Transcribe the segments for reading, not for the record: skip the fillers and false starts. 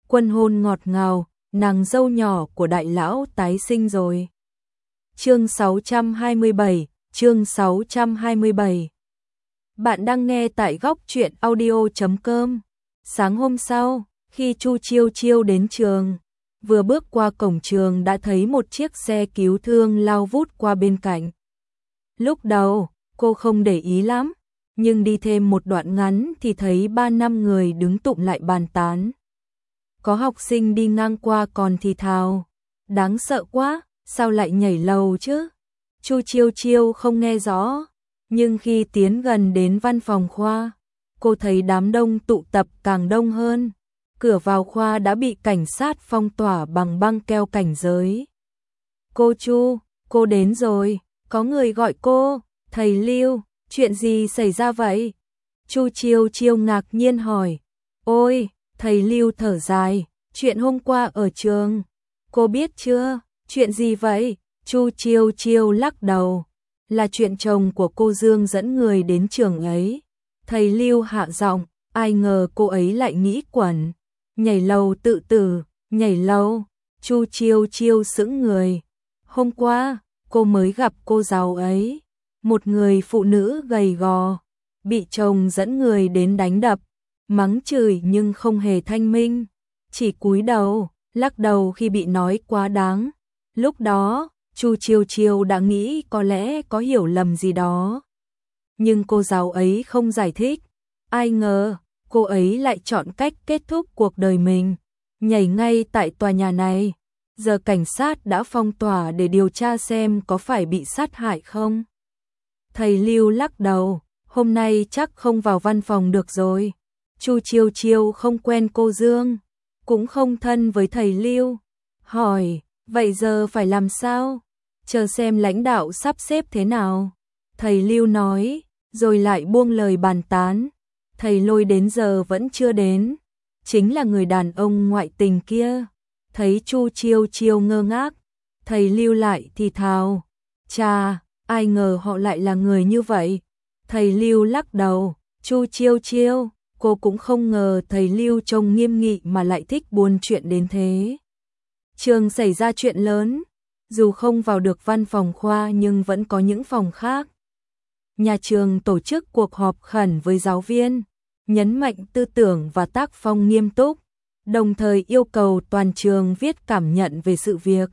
Quân hôn ngọt ngào, nàng dâu nhỏ của đại lão tái sinh rồi. Chương 627, chương 627. Bạn đang nghe tại góc truyện audio.com. Sáng hôm sau, khi Chu Chiêu Chiêu đến trường, vừa bước qua cổng trường đã thấy một chiếc xe cứu thương lao vút qua bên cạnh. Lúc đầu, cô không để ý lắm, nhưng đi thêm một đoạn ngắn thì thấy 3-5 người đứng tụm lại bàn tán. Có học sinh đi ngang qua còn thì thào, đáng sợ quá, sao lại nhảy lầu chứ? Chu Chiêu Chiêu không nghe rõ, nhưng khi tiến gần đến văn phòng khoa, cô thấy đám đông tụ tập càng đông hơn. Cửa vào khoa đã bị cảnh sát phong tỏa bằng băng keo cảnh giới. Cô Chu, cô đến rồi, có người gọi cô. Thầy Lưu, chuyện gì xảy ra vậy? Chu Chiêu Chiêu ngạc nhiên hỏi. Ôi, thầy Lưu thở dài, chuyện hôm qua ở trường. Cô biết chưa, chuyện gì vậy? Chu Chiêu Chiêu lắc đầu. Là chuyện chồng của cô Dương dẫn người đến trường ấy. Thầy Lưu hạ giọng, ai ngờ cô ấy lại nghĩ quẩn. Nhảy lầu tự tử, nhảy lầu. Chu Chiêu Chiêu sững người. Hôm qua, cô mới gặp cô giáo ấy. Một người phụ nữ gầy gò, bị chồng dẫn người đến đánh đập, mắng chửi nhưng không hề thanh minh, chỉ cúi đầu, lắc đầu khi bị nói quá đáng. Lúc đó, Chu Chiêu Chiêu đã nghĩ có lẽ có hiểu lầm gì đó. Nhưng cô giáo ấy không giải thích. Ai ngờ, cô ấy lại chọn cách kết thúc cuộc đời mình, nhảy ngay tại tòa nhà này. Giờ cảnh sát đã phong tỏa để điều tra xem có phải bị sát hại không. Thầy Lưu lắc đầu, hôm nay chắc không vào văn phòng được rồi. Chu Chiêu Chiêu không quen cô Dương, cũng không thân với thầy Lưu. Hỏi, vậy giờ phải làm sao? Chờ xem lãnh đạo sắp xếp thế nào. Thầy Lưu nói, rồi lại buông lời bàn tán. Thầy Lôi đến giờ vẫn chưa đến, chính là người đàn ông ngoại tình kia. Thấy Chu Chiêu Chiêu ngơ ngác, thầy Lưu lại thì thào, chà, ai ngờ họ lại là người như vậy. Thầy Lưu lắc đầu, Chu Chiêu Chiêu, cô cũng không ngờ thầy Lưu trông nghiêm nghị mà lại thích buôn chuyện đến thế. Trường xảy ra chuyện lớn, dù không vào được văn phòng khoa nhưng vẫn có những phòng khác. Nhà trường tổ chức cuộc họp khẩn với giáo viên, nhấn mạnh tư tưởng và tác phong nghiêm túc, đồng thời yêu cầu toàn trường viết cảm nhận về sự việc.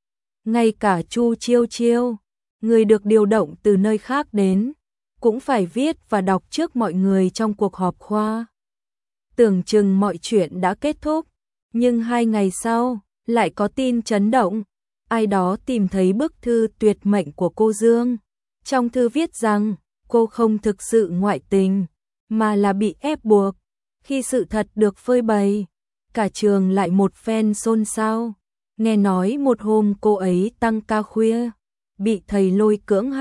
Ngay cả Chu Chiêu Chiêu, người được điều động từ nơi khác đến, cũng phải viết và đọc trước mọi người trong cuộc họp khoa. Tưởng chừng mọi chuyện đã kết thúc, nhưng 2 ngày sau, lại có tin chấn động. Ai đó tìm thấy bức thư tuyệt mệnh của cô Dương. Trong thư viết rằng, cô không thực sự ngoại tình, mà là bị ép buộc. Khi sự thật được phơi bày, cả trường lại một phen xôn xao. Nghe nói một hôm cô ấy tăng ca khuya, bị thầy Lôi cưỡng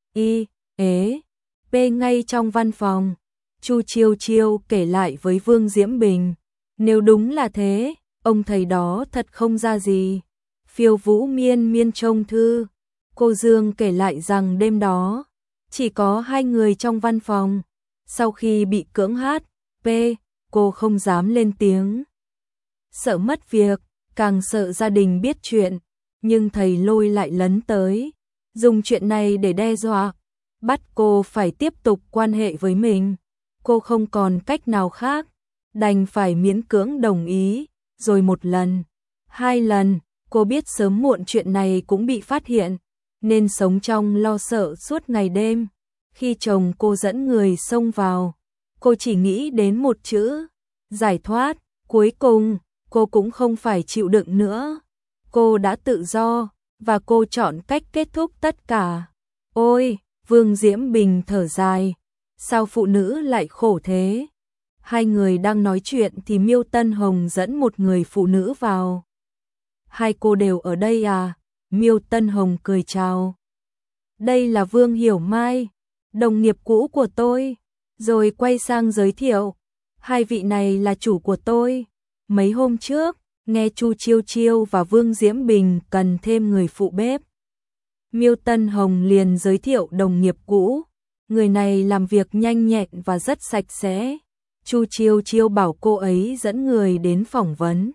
P ngay trong văn phòng. Chu Chiêu Chiêu kể lại với Vương Diễm Bình. Nếu đúng là thế, ông thầy đó thật không ra gì. Phiêu Vũ miên miên trông thư. Cô Dương kể lại rằng đêm đó, chỉ có 2 người trong văn phòng. Sau khi bị cưỡng cô không dám lên tiếng. Sợ mất việc, càng sợ gia đình biết chuyện. Nhưng thầy Lôi lại lấn tới, dùng chuyện này để đe dọa, bắt cô phải tiếp tục quan hệ với mình. Cô không còn cách nào khác, đành phải miễn cưỡng đồng ý. Rồi 1 lần, 2 lần, cô biết sớm muộn chuyện này cũng bị phát hiện, nên sống trong lo sợ suốt ngày đêm. Khi chồng cô dẫn người xông vào, cô chỉ nghĩ đến một chữ, giải thoát. Cuối cùng, cô cũng không phải chịu đựng nữa. Cô đã tự do, và cô chọn cách kết thúc tất cả. Ôi, Vương Diễm Bình thở dài, sao phụ nữ lại khổ thế? 2 người đang nói chuyện thì Miêu Tân Hồng dẫn một người phụ nữ vào. Hai cô đều ở đây à? Miêu Tân Hồng cười chào. Đây là Vương Hiểu Mai, đồng nghiệp cũ của tôi. Rồi quay sang giới thiệu, 2 vị này là chủ của tôi. Mấy hôm trước, nghe Chu Chiêu Chiêu và Vương Diễm Bình cần thêm người phụ bếp. Miêu Tân Hồng liền giới thiệu đồng nghiệp cũ. Người này làm việc nhanh nhẹn và rất sạch sẽ. Chu Chiêu Chiêu bảo cô ấy dẫn người đến phỏng vấn.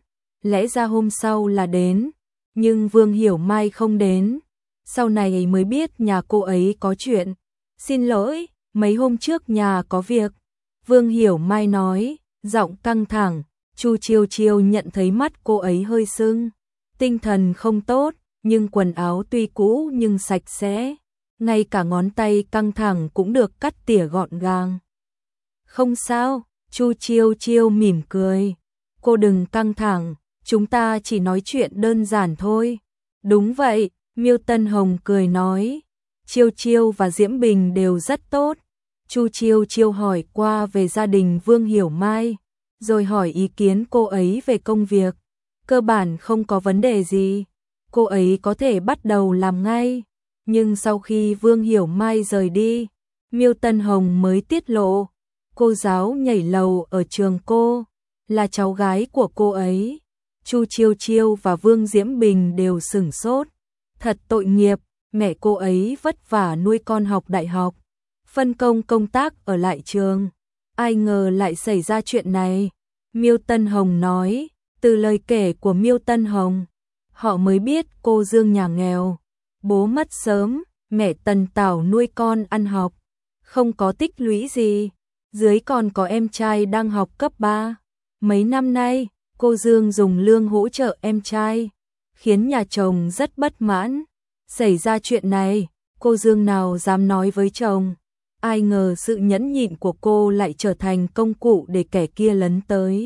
lẽ ra hôm sau là đến, nhưng Vương Hiểu Mai không đến. Sau này mới biết nhà cô ấy có chuyện. Xin lỗi, mấy hôm trước nhà có việc. Vương Hiểu Mai nói, giọng căng thẳng. Chu Chiêu Chiêu nhận thấy mắt cô ấy hơi sưng. Tinh thần không tốt, nhưng quần áo tuy cũ nhưng sạch sẽ. Ngay cả ngón tay căng thẳng cũng được cắt tỉa gọn gàng. Không sao, Chu Chiêu Chiêu mỉm cười. Cô đừng căng thẳng, chúng ta chỉ nói chuyện đơn giản thôi. Đúng vậy, Miêu Tân Hồng cười nói. Chiêu Chiêu và Diễm Bình đều rất tốt. Chu Chiêu Chiêu hỏi qua về gia đình Vương Hiểu Mai, rồi hỏi ý kiến cô ấy về công việc. Cơ bản không có vấn đề gì, cô ấy có thể bắt đầu làm ngay. Nhưng sau khi Vương Hiểu Mai rời đi, Miêu Tân Hồng mới tiết lộ, cô giáo nhảy lầu ở trường cô, là cháu gái của cô ấy. Chu Chiêu Chiêu và Vương Diễm Bình đều sửng sốt. Thật tội nghiệp, mẹ cô ấy vất vả nuôi con học đại học, phân công công tác ở lại trường. Ai ngờ lại xảy ra chuyện này. Miêu Tân Hồng nói, từ lời kể của Miêu Tân Hồng, họ mới biết cô Dương nhà nghèo, bố mất sớm, mẹ Tần Tảo nuôi con ăn học, không có tích lũy gì, dưới còn có em trai đang học cấp 3. Mấy năm nay, cô Dương dùng lương hỗ trợ em trai, khiến nhà chồng rất bất mãn. Xảy ra chuyện này, cô Dương nào dám nói với chồng. Ai ngờ sự nhẫn nhịn của cô lại trở thành công cụ để kẻ kia lấn tới.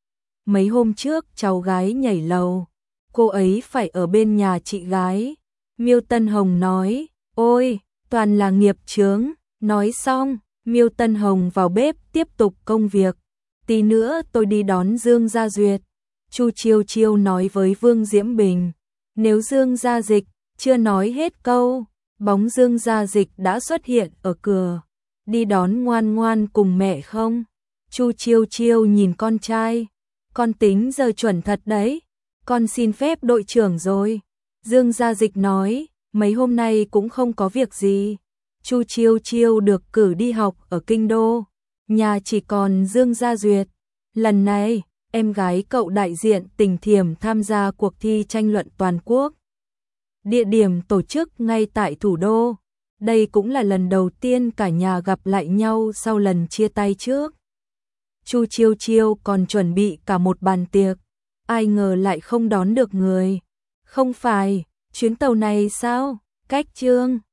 Mấy hôm trước cháu gái nhảy lầu, cô ấy phải ở bên nhà chị gái. Miêu Tân Hồng nói, ôi, toàn là nghiệp chướng. Nói xong, Miêu Tân Hồng vào bếp tiếp tục công việc. Tí nữa tôi đi đón Dương Gia Duyệt. Chu Chiêu Chiêu nói với Vương Diễm Bình, nếu Dương Gia Dịch chưa nói hết câu, bóng Dương Gia Dịch đã xuất hiện ở cửa. Đi đón ngoan ngoan cùng mẹ không? Chu Chiêu Chiêu nhìn con trai, con tính giờ chuẩn thật đấy, con xin phép đội trưởng rồi. Dương Gia Dịch nói, mấy hôm nay cũng không có việc gì. Chu Chiêu Chiêu được cử đi học ở Kinh Đô, nhà chỉ còn Dương Gia Duyệt. Lần này, em gái cậu đại diện tỉnh Thiểm tham gia cuộc thi tranh luận toàn quốc. Địa điểm tổ chức ngay tại thủ đô. Đây cũng là lần đầu tiên cả nhà gặp lại nhau sau lần chia tay trước. Chu Chiêu Chiêu còn chuẩn bị cả một bàn tiệc, ai ngờ lại không đón được người. Không phải, chuyến tàu này sao? Cách Chương